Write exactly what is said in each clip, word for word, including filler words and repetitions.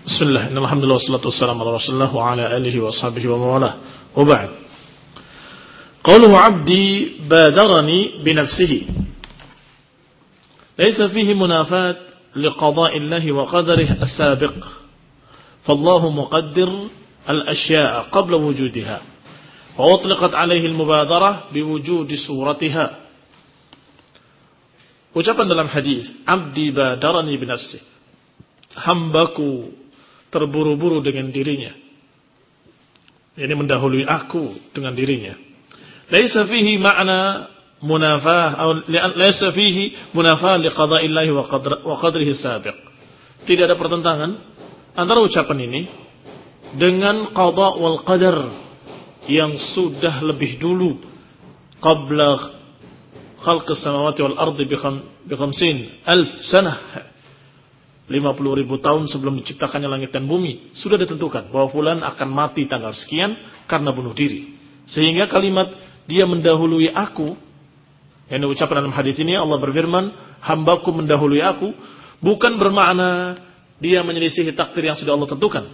Bismillah, alhamdulillah, wassalatu wassalamu ala rasulillah wa ala alihi wa ashabihi wa mawalah. Wa ba'd. Qauluhu 'abdi badarani bi nafsihi. Laysa fihi munafat liqada'i Allahi wa qadarihi as-sabiq. Fallahu muqaddir al-ashya'a qabla wujudiha. Wa utliqat 'alayhi al-mubadarah biwujudi suratiha. Ucapan dalam hadis, 'abdi badarani bi nafsihi. Hambaku terburu-buru dengan dirinya. Ini mendahului aku dengan dirinya. Laisa fihi ma'na munafah atau laisa fihi munafah liqada'illahi wa qadr wa qadrihi sabiq. Tidak ada pertentangan antara ucapan ini dengan qada wal qadar yang sudah lebih dulu qabla khalqis samawati wal ardi bi khamsin alf sanah. lima puluh ribu tahun sebelum diciptakannya langit dan bumi sudah ditentukan bahwa fulan akan mati tanggal sekian karena bunuh diri. Sehingga kalimat dia mendahului aku, yang diucapkan dalam hadis ini, Allah berfirman, hambaku mendahului aku, bukan bermakna dia menyelisihi takdir yang sudah Allah tentukan.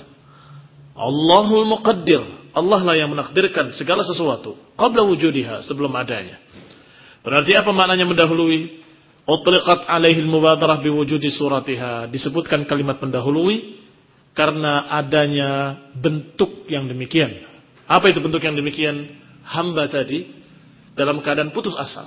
Allahul muqaddir, Allah lah yang menakdirkan segala sesuatu qabla wujudiha, sebelum adanya. Berarti apa maknanya mendahului? Utliqat alaihi al-mubadarah biwujudi suratiha. Disebutkan kalimat mendahului karena adanya bentuk yang demikian. Apa itu bentuk yang demikian? Hamba tadi dalam keadaan putus asa.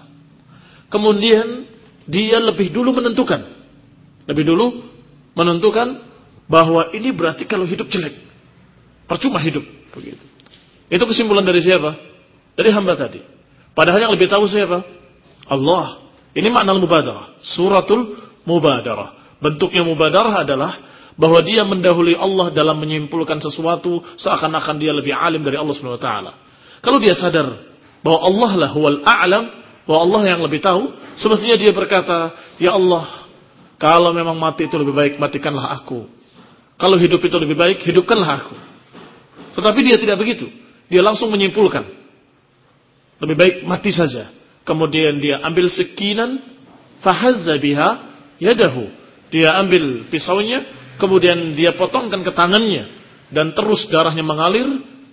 Kemudian dia lebih dulu menentukan. Lebih dulu menentukan bahwa ini berarti kalau hidup jelek. Percuma hidup. Begitu. Itu kesimpulan dari siapa? Dari hamba tadi. Padahal yang lebih tahu siapa? Allah. Ini makna mubadarah, suratul mubadarah. Bentuknya mubadarah adalah bahwa dia mendahului Allah dalam menyimpulkan sesuatu seakan-akan dia lebih alim dari Allah Subhanahu wa taala. Kalau dia sadar bahwa Allah lah huwal a'lam, bahwa Allah yang lebih tahu, semestinya dia berkata, "Ya Allah, kalau memang mati itu lebih baik, matikanlah aku. Kalau hidup itu lebih baik, hidupkanlah aku." Tetapi dia tidak begitu. Dia langsung menyimpulkan, lebih baik mati saja. Kemudian dia ambil sekinan, fahazza biha yadahu. Dia ambil pisaunya, kemudian dia potongkan ke tangannya, dan terus darahnya mengalir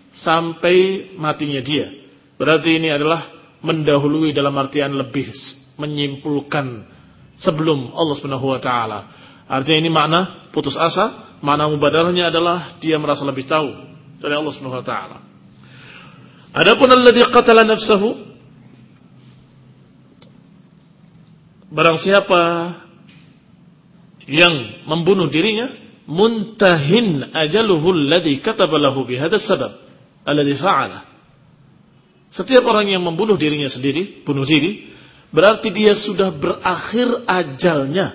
sampai matinya dia. Berarti ini adalah mendahului dalam artian lebih menyimpulkan sebelum Allah Subhanahu wa taala. Artinya ini makna putus asa, makna mubadarahnya adalah dia merasa lebih tahu dari Allah Subhanahu wa taala. Adapun alladzi qatala nafsahu, barang siapa yang membunuh dirinya, muntahin ajaluhu alladhi kataba lahu bihadha sabab alladhi fa'ala. Setiap orang yang membunuh dirinya sendiri, bunuh diri, berarti dia sudah berakhir ajalnya.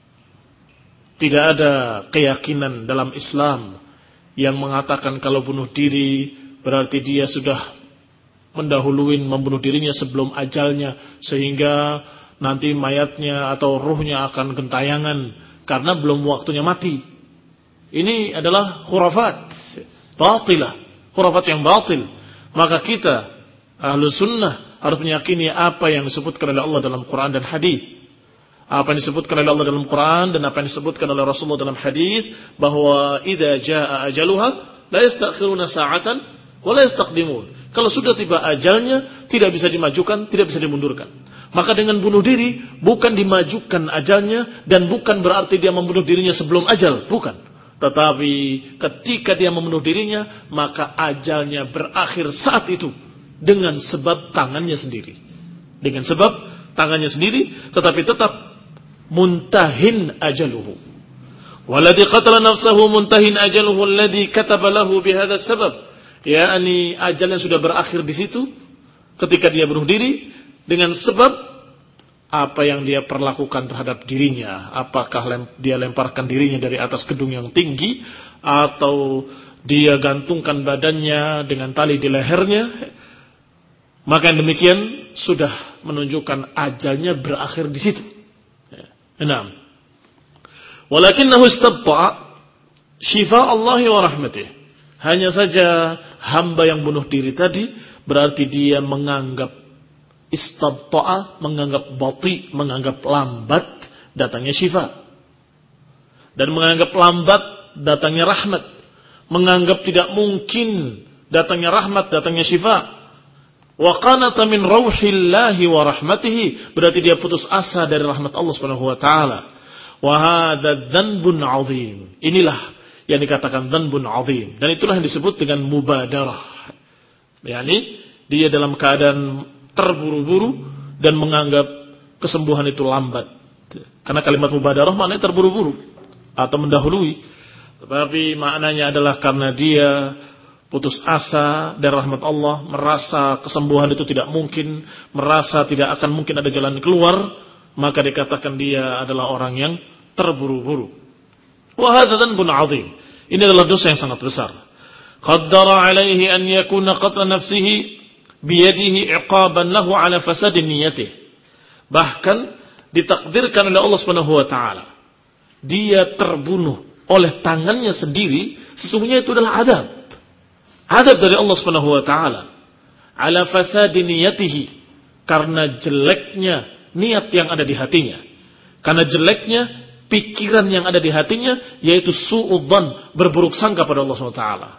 Tidak ada keyakinan dalam Islam yang mengatakan kalau bunuh diri berarti dia sudah mendahului membunuh dirinya sebelum ajalnya, sehingga nanti mayatnya atau ruhnya akan gentayangan karena belum waktunya mati. Ini adalah khurafat batilah, khurafat yang batil. Maka kita Ahlus Sunnah harus meyakini apa yang disebutkan oleh Allah dalam Quran dan hadis. Apa yang disebutkan oleh Allah dalam Quran dan apa yang disebutkan oleh Rasulullah dalam hadis, bahwa idza jaa ajaluha la yastakhiruna sa'atan wa la yastaqdimun. Kalau sudah tiba ajalnya, tidak bisa dimajukan, tidak bisa dimundurkan. Maka dengan bunuh diri bukan dimajukan ajalnya, dan bukan berarti dia membunuh dirinya sebelum ajal, bukan. Tetapi ketika dia membunuh dirinya, maka ajalnya berakhir saat itu dengan sebab tangannya sendiri. Dengan sebab tangannya sendiri, tetapi tetap muntahin ajaluhu. Walladzi qatala nafsahu muntahin ajaluhu alladzi kataba lahu bihadha sabab. yakni ajalnya sudah berakhir di situ ketika dia bunuh diri dengan sebab apa yang dia perlakukan terhadap dirinya. Apakah lem, dia lemparkan dirinya dari atas gedung yang tinggi, atau dia gantungkan badannya dengan tali di lehernya. Maka yang demikian sudah menunjukkan ajalnya berakhir di situ. Enam. Walakinnahu istabta'a syifa Allah wa rahmatih. Hanya saja hamba yang bunuh diri tadi berarti dia menganggap istabta'a, menganggap bati, menganggap lambat datangnya syifa. Dan menganggap lambat datangnya rahmat, menganggap tidak mungkin datangnya rahmat, datangnya syifa. Wa qanata min rauhillahi wa rahmatihi, berarti dia putus asa dari rahmat Allah Subhanahu wa taala. Wa hadza dzanbun 'adzim. Inilah yang dikatakan dzanbun 'adzim, dan itulah yang disebut dengan mubadarah. yakni dia dalam keadaan terburu-buru dan menganggap kesembuhan itu lambat. Karena kalimat mubadarah maknanya terburu-buru atau mendahului. Tetapi maknanya adalah karena dia putus asa dari rahmat Allah, merasa kesembuhan itu tidak mungkin, merasa tidak akan mungkin ada jalan keluar, maka dikatakan dia adalah orang yang terburu-buru. Wa hadza dzanbun 'adzim. Ini adalah dosa yang sangat besar. Qaddara 'alaihi an yakuna qatla nafsihi bi yadihi 'iqaban lahu 'ala fasad niyyatihi. Bahkan ditakdirkan oleh Allah Subhanahu wa taala, dia terbunuh oleh tangannya sendiri, sesungguhnya itu adalah adab. Adab dari Allah Subhanahu wa taala ala fasadi niyatihi, karena jeleknya niat yang ada di hatinya, karena jeleknya pikiran yang ada di hatinya, yaitu su'udzan, berburuk sangka pada Allah Subhanahu wa taala.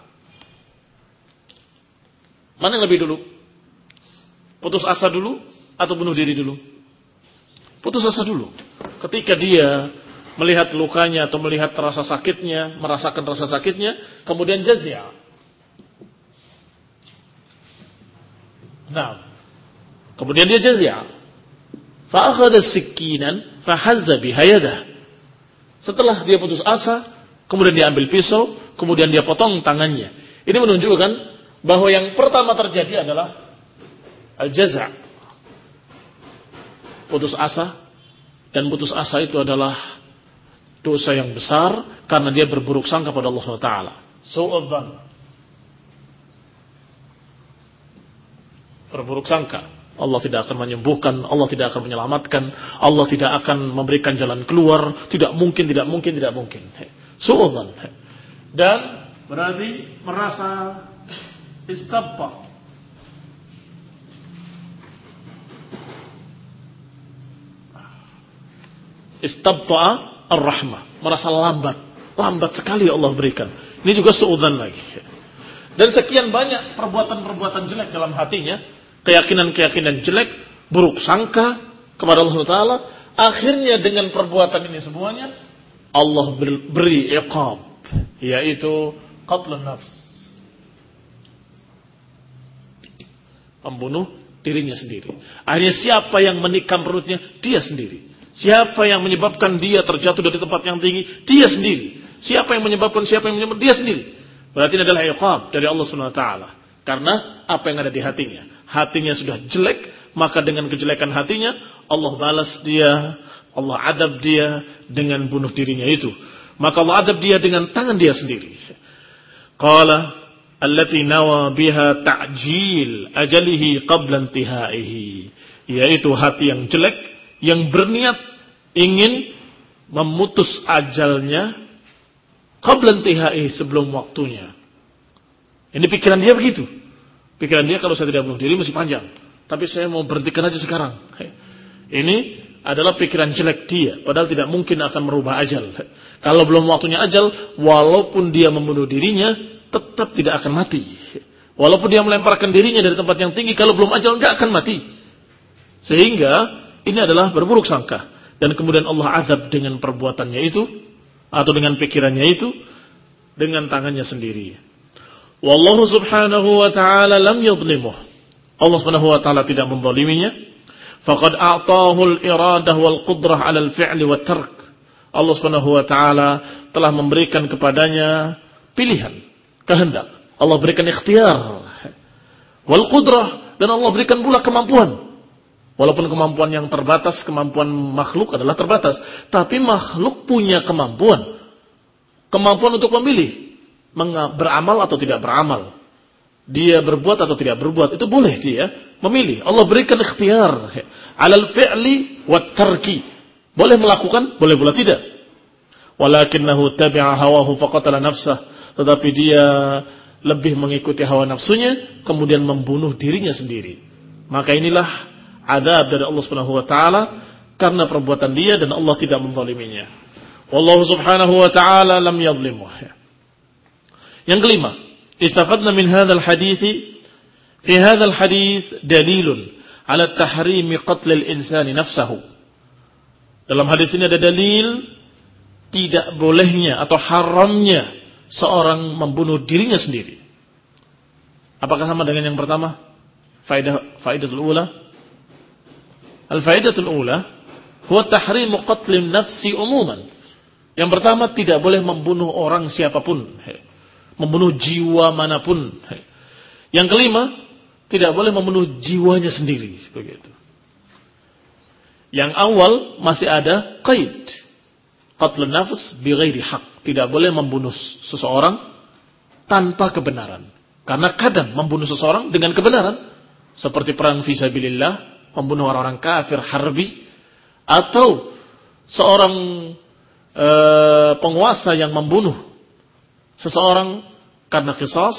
Mana yang lebih dulu? Putus asa dulu atau bunuh diri dulu? Putus asa dulu. Ketika dia melihat lukanya atau melihat rasa sakitnya, merasakan rasa sakitnya, kemudian jazia. Nah, kemudian dia jazia. Fa akhadha sikinan fa hazza biha yadah. Setelah dia putus asa, kemudian dia ambil pisau, kemudian dia potong tangannya. Ini menunjukkan bahwa yang pertama terjadi adalah al-jaza'. Putus asa, dan putus asa itu adalah dosa yang besar karena dia berburuk sangka pada Allah subhanahu wa taala. Su'udzan. Berburuk sangka. Allah tidak akan menyembuhkan, Allah tidak akan menyelamatkan, Allah tidak akan memberikan jalan keluar, tidak mungkin, tidak mungkin, tidak mungkin. Su'udzan. Dan berarti merasa istabta. Istabta'a ar-rahmah, merasa lambat, lambat sekali Allah berikan. Ini juga su'udzan lagi. Dan sekian banyak perbuatan-perbuatan jelek dalam hatinya, keyakinan-keyakinan jelek, buruk sangka kepada Allah subhanahu wa taala, akhirnya dengan perbuatan ini semuanya Allah beri iqab, yaitu qatlun nafs, membunuh dirinya sendiri. Akhirnya siapa yang menikam perutnya? Dia sendiri. Siapa yang menyebabkan dia terjatuh dari tempat yang tinggi? Dia sendiri. Siapa yang menyebabkan siapa yang menyebabkan? Dia sendiri. Berarti ini adalah iqab dari Allah subhanahu wa taala. Karena apa yang ada di hatinya? Hatinya sudah jelek, maka dengan kejelekan hatinya Allah balas dia, Allah adab dia dengan bunuh dirinya itu. Maka Allah adab dia dengan tangan dia sendiri. Qala allati nawa biha ta'jil ajalihi qabla intihaihi, yaitu hati yang jelek yang berniat ingin memutus ajalnya qabla intihaihi, sebelum waktunya. Ini pikiran dia begitu. Pikiran dia, kalau saya tidak bunuh diri masih panjang, tapi saya mau berhentikan aja sekarang. Ini adalah pikiran jelek dia, padahal tidak mungkin akan merubah ajal. Kalau belum waktunya ajal, walaupun dia membunuh dirinya, tetap tidak akan mati. Walaupun dia melemparkan dirinya dari tempat yang tinggi, kalau belum ajal nggak akan mati. Sehingga ini adalah berburuk sangka, dan kemudian Allah azab dengan perbuatannya itu, atau dengan pikirannya itu, dengan tangannya sendiri. Wallahu subhanahu wa ta'ala lam yadhlimuh. Allah subhanahu wa ta'ala tidak menzaliminya. Faqad a'tahu al-iradah wal qudrah 'ala al-fi'li wat tark. Allah subhanahu wa ta'ala telah memberikan kepadanya pilihan, kehendak. Allah berikan ikhtiar. Wal qudrah, dan Allah berikan pula kemampuan. Walaupun kemampuan yang terbatas, kemampuan makhluk adalah terbatas, tapi makhluk punya kemampuan. Kemampuan untuk memilih beramal atau tidak beramal, dia berbuat atau tidak berbuat, itu boleh dia memilih. Allah berikan ikhtiar alal fi'li wat tarki, boleh melakukan, boleh pula tidak. Walakinahu tabi'a hawahu faqatala nafsah, tetapi dia lebih mengikuti hawa nafsunya, kemudian membunuh dirinya sendiri. Maka inilah adab dari Allah Subhanahu wa taala karena perbuatan dia, dan Allah tidak menzaliminya. Wallahu subhanahu wa ta'ala lam yadhlimuh. Yang kelima, istafadna min hadzal hadithi fi hadzal hadits dalilun ala tahrimi qatl al-insani nafsahu. Dalam hadis ini ada dalil tidak bolehnya atau haramnya seorang membunuh dirinya sendiri. Apakah sama dengan yang pertama? Faidah faidatul ula. Al-faidatul ula huwa tahrimu qatl nafsi umuman. Yang pertama, tidak boleh membunuh orang siapapun, membunuh jiwa manapun. Yang kelima, tidak boleh membunuh jiwanya sendiri, begitu. Yang awal masih ada qaid. Qatlun nafs bighairi haq. Tidak boleh membunuh seseorang tanpa kebenaran. Karena kadang membunuh seseorang dengan kebenaran, seperti perang fisabilillah, membunuh orang-orang kafir harbi, atau seorang e, penguasa yang membunuh seseorang karena qisas,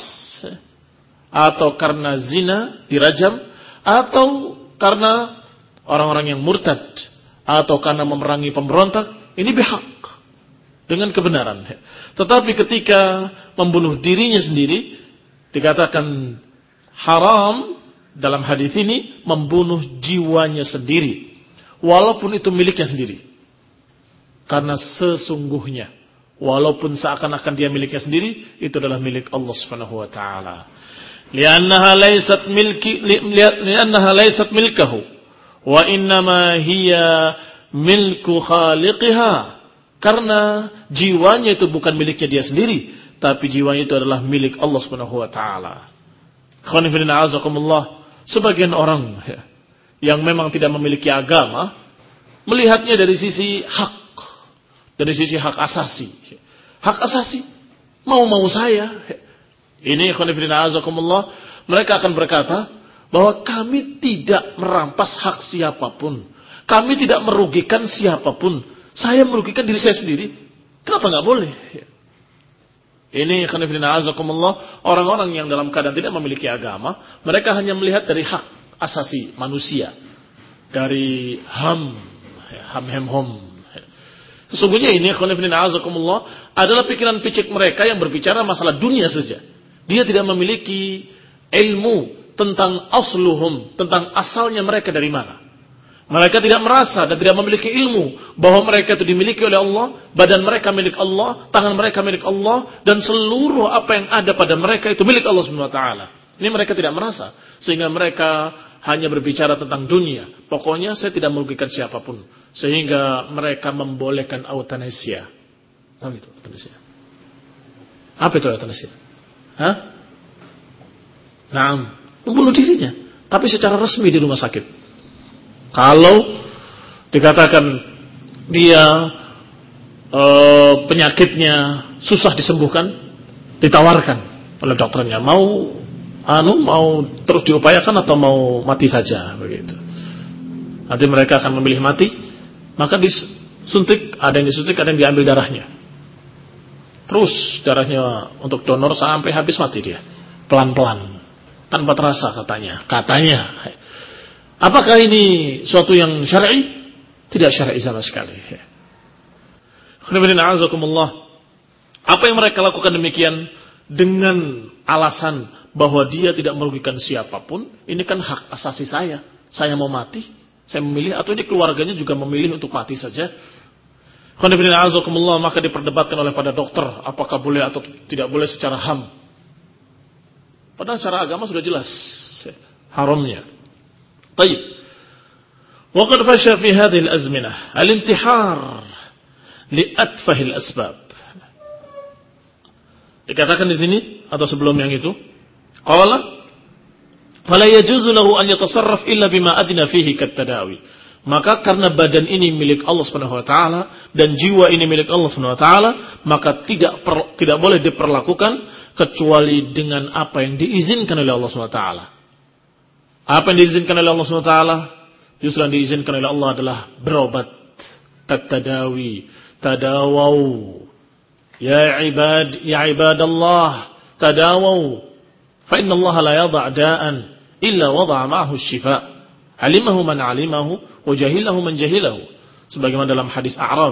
atau karena zina dirajam, atau karena orang-orang yang murtad, atau karena memerangi pemberontak, ini bihaq, dengan kebenaran. Tetapi ketika membunuh dirinya sendiri, dikatakan haram dalam hadis ini membunuh jiwanya sendiri, walaupun itu miliknya sendiri. Karena sesungguhnya, walaupun seakan-akan dia miliknya sendiri, itu adalah milik Allah Subhanahu wa taala. Li'annaha laysat milki li'annaha laysat milkahu. Wa innama hiya milku khaliqiha. Karena jiwanya itu bukan miliknya dia sendiri, tapi jiwanya itu adalah milik Allah Subhanahu wa taala. Khonifidina azakumullah, sebagian orang ya, yang memang tidak memiliki agama melihatnya dari sisi hak, dari sisi hak asasi. Hak asasi, mau-mau saya. Ini khonifidina azakumullah, mereka akan berkata bahwa kami tidak merampas hak siapapun. Kami tidak merugikan siapapun. Saya merugikan diri saya sendiri. Kenapa nggak boleh? Ini khonifidina azakumullah, orang-orang yang dalam keadaan tidak memiliki agama, mereka hanya melihat dari hak asasi manusia, dari ham, ham hem hom. Sesungguhnya ini khonifidina azakumullah adalah pikiran picik mereka yang berbicara masalah dunia saja. Dia tidak memiliki ilmu tentang asluhum, tentang asalnya mereka dari mana. Mereka tidak merasa dan tidak memiliki ilmu bahwa mereka itu dimiliki oleh Allah, badan mereka milik Allah, tangan mereka milik Allah, dan seluruh apa yang ada pada mereka itu milik Allah Subhanahu wa taala. Ini mereka tidak merasa, sehingga mereka hanya berbicara tentang dunia. Pokoknya saya tidak merugikan siapapun, sehingga mereka membolehkan euthanasia. Tahu itu euthanasia? Apa itu euthanasia? Hah? Naam. Membunuh dirinya, tapi secara resmi di rumah sakit. Kalau dikatakan dia e, penyakitnya susah disembuhkan, ditawarkan oleh dokternya, mau anu mau terus diupayakan atau mau mati saja, begitu. Nanti mereka akan memilih mati, maka disuntik, ada yang disuntik, ada yang diambil darahnya. Terus darahnya untuk donor sampai habis mati dia, pelan-pelan. Tanpa terasa katanya. Katanya. Apakah ini suatu yang syar'i? Tidak syar'i sama sekali. Apa yang mereka lakukan demikian dengan alasan bahwa dia tidak merugikan siapapun, ini kan hak asasi saya. Saya mau mati, saya memilih, atau ini keluarganya juga memilih untuk mati saja. Maka diperdebatkan oleh pada dokter apakah boleh atau tidak boleh secara ham. Padahal secara agama sudah jelas haramnya. Baik. Wa qad fasha fi hadhihi al-azminah al-intihar li atfahil asbab. Dikatakan di sini atau sebelum yang itu, qala fala yajuzu lahu an yatasarraf illa bima adna fihi kat-tadawi. Maka karena badan ini milik Allah Subhanahu wa taala dan jiwa ini milik Allah Subhanahu wa taala, maka tidak per, tidak boleh diperlakukan kecuali dengan apa yang diizinkan oleh Allah subhanahu wa taala. Apa yang diizinkan oleh Allah subhanahu wa taala? Justru yang diizinkan oleh Allah adalah berobat. Tadawi, tadawau. Ya ibad, ya ibadallah, tadawau. Fa inna Allah la yadha' da'an illa wada'a ma'ahu asy-shifa. Alimahu man alimahu wa jahilahu man jahilahu. Sebagaimana dalam hadis A'rabi,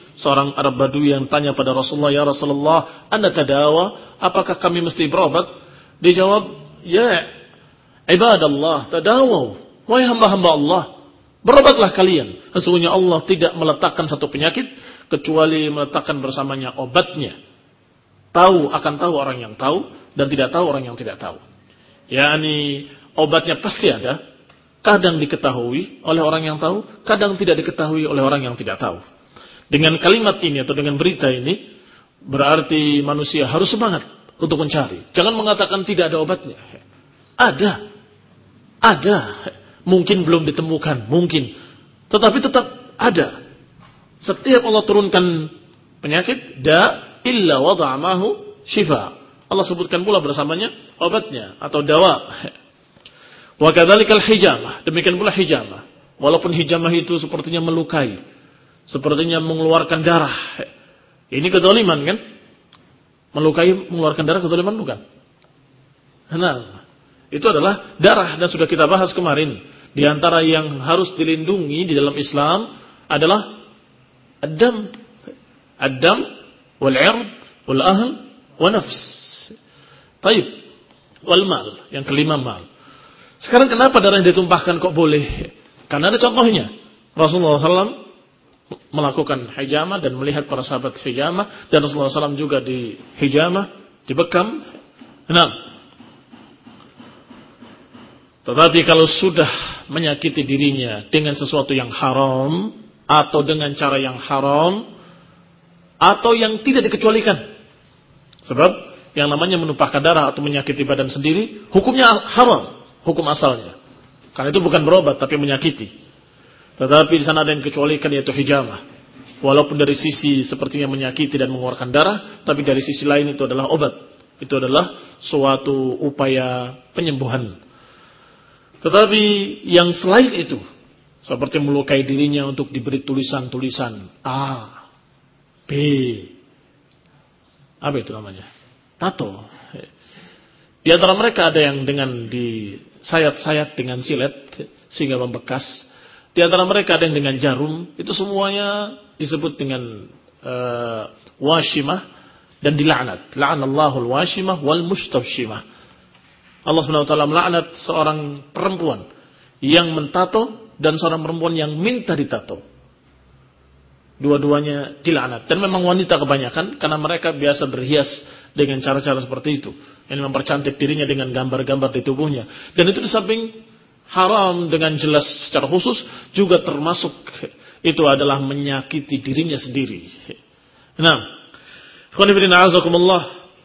seorang Arab Badui yang tanya pada Rasulullah, "Ya Rasulullah, anda tadawa? Apakah kami mesti berobat?" Dijawab, "Ya ibadallah, tadawu. Wahai hamba-hamba Allah, berobatlah kalian. Sesungguhnya Allah tidak meletakkan satu penyakit kecuali meletakkan bersamanya obatnya. Tahu akan tahu orang yang tahu dan tidak tahu orang yang tidak tahu." Yani obatnya pasti ada. Kadang diketahui oleh orang yang tahu, kadang tidak diketahui oleh orang yang tidak tahu. Dengan kalimat ini atau dengan berita ini, berarti manusia harus semangat untuk mencari. Jangan mengatakan tidak ada obatnya. Ada. Ada. Mungkin belum ditemukan, mungkin. Tetapi tetap ada. Setiap Allah turunkan penyakit, da illa wada'amahu shifa. Allah sebutkan pula bersamanya obatnya atau dawa. Wa kadzalikal hijamah, demikian pula hijamah. Walaupun hijamah itu sepertinya melukai, sepertinya mengeluarkan darah. Ini kezaliman kan? Melukai, mengeluarkan darah kezaliman bukan? Nah, itu adalah darah dan sudah kita bahas kemarin. Di antara yang harus dilindungi di dalam Islam adalah ad-dam, ad-dam wal 'ird wal ahl wa nafs. Baik, wal mal, yang kelima mal. Sekarang kenapa darah yang ditumpahkan kok boleh? Karena ada contohnya. Rasulullah shallallahu alaihi wasallam melakukan hijamah dan melihat para sahabat hijamah. Dan Rasulullah shallallahu alaihi wasallam juga di hijamah, dibekam. Nah, tetapi kalau sudah menyakiti dirinya dengan sesuatu yang haram, atau dengan cara yang haram, atau yang tidak dikecualikan. Sebab yang namanya menumpahkan darah atau menyakiti badan sendiri, hukumnya haram. Hukum asalnya. Karena itu bukan berobat tapi menyakiti. Tetapi di sana ada yang dikecualikan, yaitu hijamah. Walaupun dari sisi sepertinya menyakiti dan mengeluarkan darah, tapi dari sisi lain itu adalah obat. Itu adalah suatu upaya penyembuhan. Tetapi yang selain itu, seperti melukai dirinya untuk diberi tulisan-tulisan A, B, apa itu namanya? Tato. Di antara mereka ada yang dengan di sayat-sayat dengan silet sehingga membekas. Di antara mereka ada yang dengan jarum. Itu semuanya disebut dengan uh, washimah dan dilaknat. La'anallahu al-washimah wal mustawshimah. Allah subhanahu wa taala melaknat seorang perempuan yang mentato dan seorang perempuan yang minta ditato. Dua-duanya dilaknat. Dan memang wanita kebanyakan karena mereka biasa berhias dengan cara-cara seperti itu. Yang mempercantik dirinya dengan gambar-gambar di tubuhnya. Dan itu di samping haram dengan jelas secara khusus, juga termasuk itu adalah menyakiti dirinya sendiri. Nah, khonifidina azakumullah,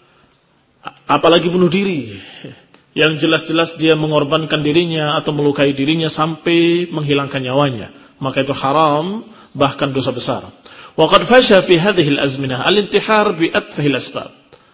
apalagi bunuh diri. Yang jelas-jelas dia mengorbankan dirinya atau melukai dirinya sampai menghilangkan nyawanya. Maka itu haram, bahkan dosa besar. Wa qad fasha fi hadhihi al-azminah al-intihar bi atfahil asbab.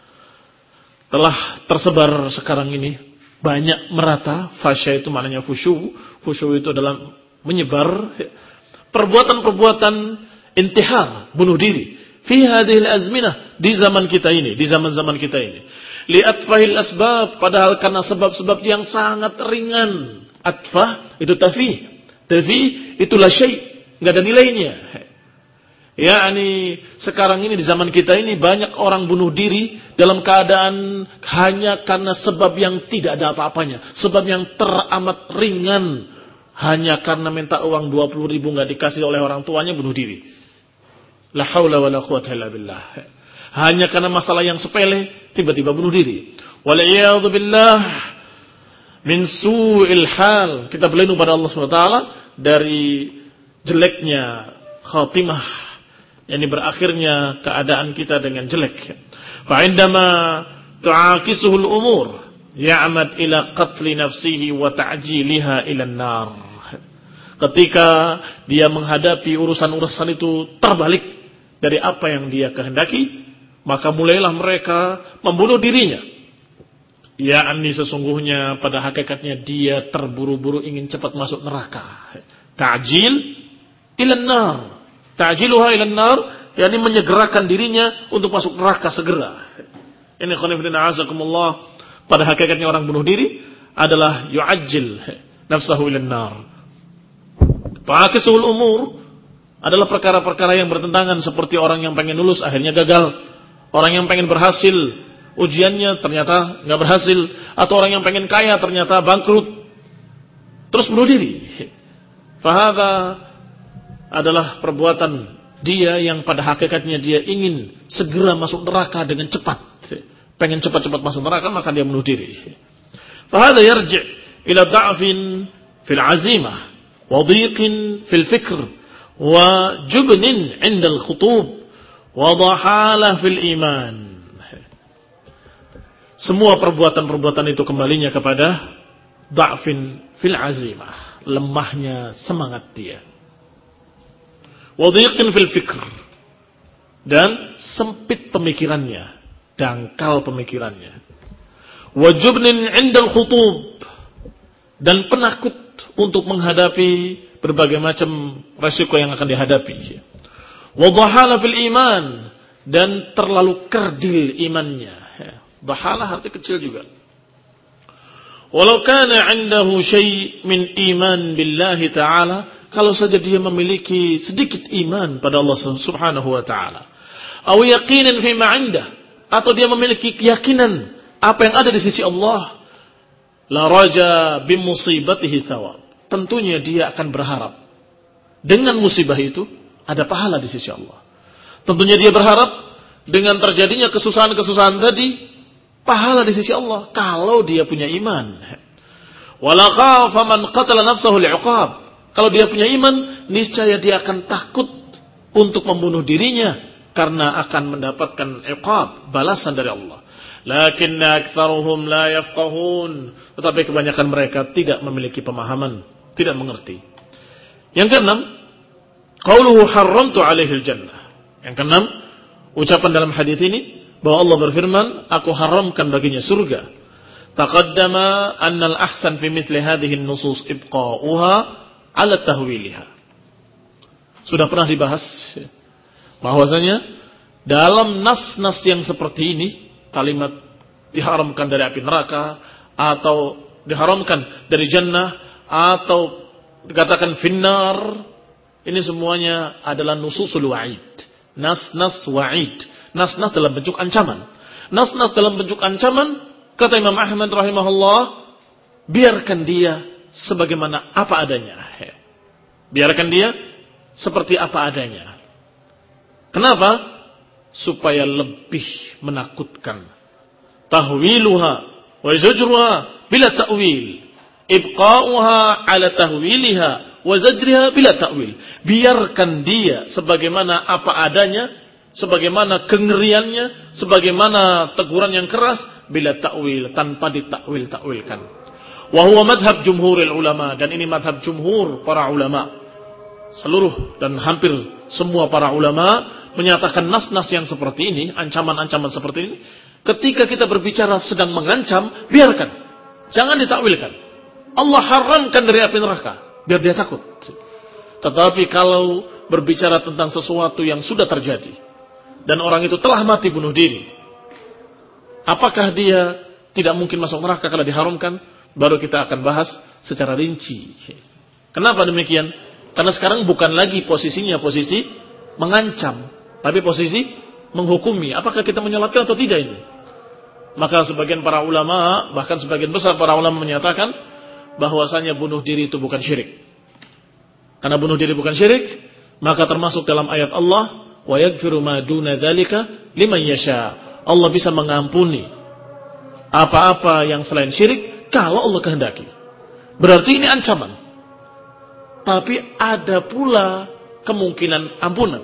Telah tersebar sekarang ini banyak merata. Fasya itu maknanya fusyu. Fusyu itu adalah menyebar perbuatan-perbuatan intihar, bunuh diri. Fi hadhil azminah, di zaman kita ini, di zaman-zaman kita ini. Li atfahil asbab, padahal karena sebab-sebab yang sangat ringan. Atfah itu tafi. Tafi itu la syai', enggak ada nilainya. Ya, ini sekarang ini di zaman kita ini banyak orang bunuh diri dalam keadaan hanya karena sebab yang tidak ada apa-apanya, sebab yang teramat ringan, hanya karena minta uang dua puluh ribu nggak dikasih oleh orang tuanya bunuh diri. La haula wala quwwata illa billah. Hanya karena masalah yang sepele tiba-tiba bunuh diri. Wal'iyadzu billah min su'il hal. Kita berlindung pada Allah subhanahu wa taala dari jeleknya khatimah. Yani berakhirnya keadaan kita dengan jelek. Fa'indama tu'akisuhul umur ya'mad ila qatli nafsihi wa ta'jiliha ila an-nar. Ketika dia menghadapi urusan-urusan itu terbalik dari apa yang dia kehendaki, maka mulailah mereka membunuh dirinya. Yakni sesungguhnya pada hakikatnya dia terburu-buru ingin cepat masuk neraka. Ta'jil ila an-nar. Ta'jiluha ilan nar, yakni menyegerakan dirinya untuk masuk neraka segera. Ini khonifidina azakumullah, pada hakikatnya orang bunuh diri adalah yu'ajjil nafsahu ilan nar. Fa'akisuhul umur, adalah perkara-perkara yang bertentangan, seperti orang yang pengen lulus akhirnya gagal, orang yang pengen berhasil ujiannya ternyata nggak berhasil, atau orang yang pengen kaya ternyata bangkrut terus bunuh diri. Fahadha adalah perbuatan dia yang pada hakikatnya dia ingin segera masuk neraka dengan cepat, pengen cepat-cepat masuk neraka, maka dia bunuh diri. Fahadha yarji' ila da'fin fil azimah wa dhiqin fil fikr wa jubnin 'inda al-khutub wa dhahalah fil iman. Semua perbuatan-perbuatan itu kembalinya kepada da'fin fil azimah, lemahnya semangat dia. Wa dhiqin fil fikr, dan sempit pemikirannya, dangkal pemikirannya. Wa jubnin 'inda al-khutub, dan penakut untuk menghadapi berbagai macam resiko yang akan dihadapi. Wa dhahala fil iman, dan terlalu kerdil imannya. Dhahala arti kecil juga. Walau kana 'indahu syai' min iman billahi ta'ala, kalau saja dia memiliki sedikit iman pada Allah Subhanahu wa taala. Aw yaqinan fi ma 'indah, atau dia memiliki keyakinan apa yang ada di sisi Allah, la raja bi musibatihi thawab. Tentunya dia akan berharap dengan musibah itu ada pahala di sisi Allah. Tentunya dia berharap dengan terjadinya kesusahan-kesusahan tadi pahala di sisi Allah kalau dia punya iman. Wala khafa man qatala nafsahu li'uqab. Kalau dia punya iman, niscaya dia akan takut untuk membunuh dirinya karena akan mendapatkan iqab, balasan dari Allah. Lakinna aktsaruhum la yafqahun. Tetapi kebanyakan mereka tidak memiliki pemahaman, tidak mengerti. Yang keenam, qauluhu haramtu 'alaihi al-jannah. Yang keenam, ucapan dalam hadis ini bahwa Allah berfirman, aku haramkan baginya surga. Taqaddama anna al-ahsan fi mithli hadhihi an-nusus ibqa'uha 'ala tahwiliha. Sudah pernah dibahas bahwasanya dalam nas-nas yang seperti ini, kalimat diharamkan dari api neraka, atau diharamkan dari jannah, atau dikatakan finnar, ini semuanya adalah nususul wa'id, nas-nas wa'id, nas-nas dalam bentuk ancaman. Nas-nas dalam bentuk ancaman, kata Imam Ahmad rahimahullah, biarkan dia sebagaimana apa adanya. Biarkan dia seperti apa adanya. Kenapa? Supaya lebih menakutkan. Tahwiluha wa zajruha bila ta'wil. Ibqa'uha ala tahwiliha wa zajriha bila ta'wil. Biarkan dia sebagaimana apa adanya, sebagaimana kengeriannya, sebagaimana teguran yang keras, bila ta'wil, tanpa ditakwil-takwilkan. Wa huwa madhab jumhuril ulama, dan ini madhab jumhur para ulama. Seluruh dan hampir semua para ulama menyatakan nas-nas yang seperti ini, ancaman-ancaman seperti ini, ketika kita berbicara sedang mengancam, biarkan, jangan ditakwilkan. Allah haramkan dari api neraka, biar dia takut. Tetapi kalau berbicara tentang sesuatu yang sudah terjadi dan orang itu telah mati bunuh diri, apakah dia tidak mungkin masuk neraka kalau diharamkan? Baru kita akan bahas secara rinci. Kenapa demikian? Karena sekarang bukan lagi posisinya posisi mengancam, tapi posisi menghukumi. Apakah kita menyolatkan atau tidak ini? Maka sebagian para ulama, bahkan sebagian besar para ulama menyatakan bahwasanya bunuh diri itu bukan syirik. Karena bunuh diri bukan syirik, maka termasuk dalam ayat Allah, wa yaghfiru ma duna dzalika liman yasha. Allah bisa mengampuni apa-apa yang selain syirik kalau Allah kehendaki. Berarti ini ancaman. Tapi ada pula kemungkinan ampunan.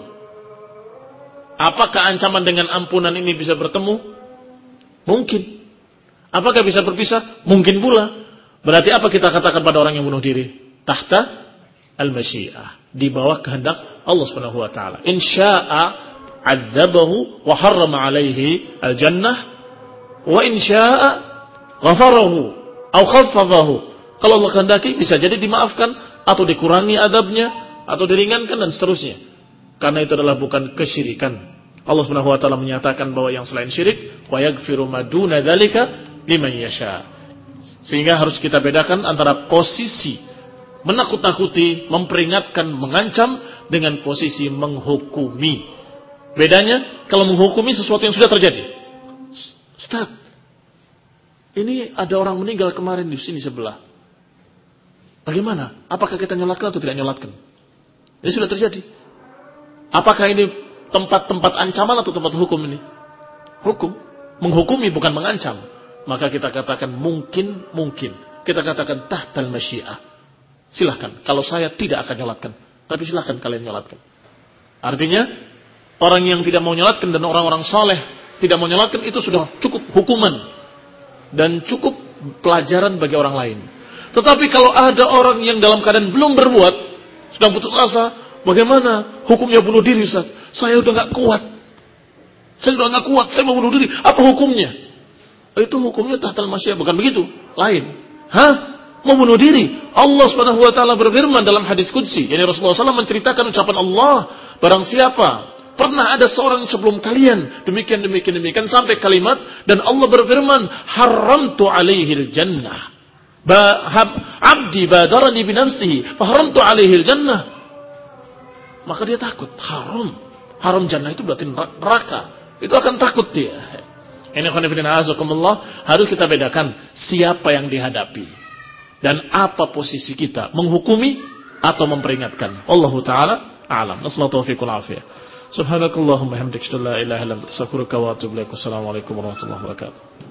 Apakah ancaman dengan ampunan ini bisa bertemu? Mungkin. Apakah bisa berpisah? Mungkin pula. Berarti apa kita katakan pada orang yang bunuh diri? Tahta al-masyiah, di bawah kehendak Allah Subhanahu wa taala. In syaa'a 'adzabahu wa harrama 'alaihi al-jannah wa in syaa'a ghafarahu aw khaffafahu. Kalau Allah kehendaki bisa jadi dimaafkan atau dikurangi adabnya atau diringankan dan seterusnya. Karena itu adalah bukan kesyirikan. Allah Subhanahu wa taala menyatakan bahwa yang selain syirik, wa yaghfiru ma duna dzalika liman yasha. Sehingga harus kita bedakan antara posisi menakut-nakuti, memperingatkan, mengancam dengan posisi menghukumi. Bedanya kalau menghukumi sesuatu yang sudah terjadi. Ustaz, ini ada orang meninggal kemarin di sini sebelah. Bagaimana? Apakah kita nyolatkan atau tidak nyolatkan? Ini sudah terjadi. Apakah ini tempat-tempat ancaman atau tempat hukum ini? Hukum. Menghukumi bukan mengancam. Maka kita katakan mungkin, mungkin. Kita katakan tahtal masyiah. Silahkan. Kalau saya tidak akan nyolatkan. Tapi silahkan kalian nyolatkan. Artinya, orang yang tidak mau nyolatkan dan orang-orang soleh tidak mau nyolatkan itu sudah cukup hukuman. Dan cukup pelajaran bagi orang lain. Tetapi kalau ada orang yang dalam keadaan belum berbuat, sedang putus asa, bagaimana hukumnya bunuh diri, Ustaz? Saya udah gak kuat. Saya udah gak kuat, saya mau bunuh diri. Apa hukumnya? Itu hukumnya tahtal masyiah, bukan begitu. Lain. Hah? Mau bunuh diri? Allah Subhanahu wa taala berfirman dalam hadis qudsi, yakni Rasulullah shallallahu alaihi wasallam menceritakan ucapan Allah, barang siapa pernah ada seorang sebelum kalian demikian demikian demikian sampai kalimat, dan Allah berfirman, haramtu alaihil jannah. Ba, hab, abdi badarani binafsihi faharamtu alaihil jannah. Maka dia takut. Haram. Haram jannah itu berarti neraka. Itu akan takut dia. Ini khonifidina azakumullah. Harus kita bedakan siapa yang dihadapi. Dan apa posisi kita. Menghukumi atau memperingatkan. Allahu ta'ala a'lam. Nasallahu taufiqul afiyah. Subhanakallahumma hamdik. La ilaha illa anta astaghfiruka wa atubu ilaik. Wassalamualaikum warahmatullahi wabarakatuh.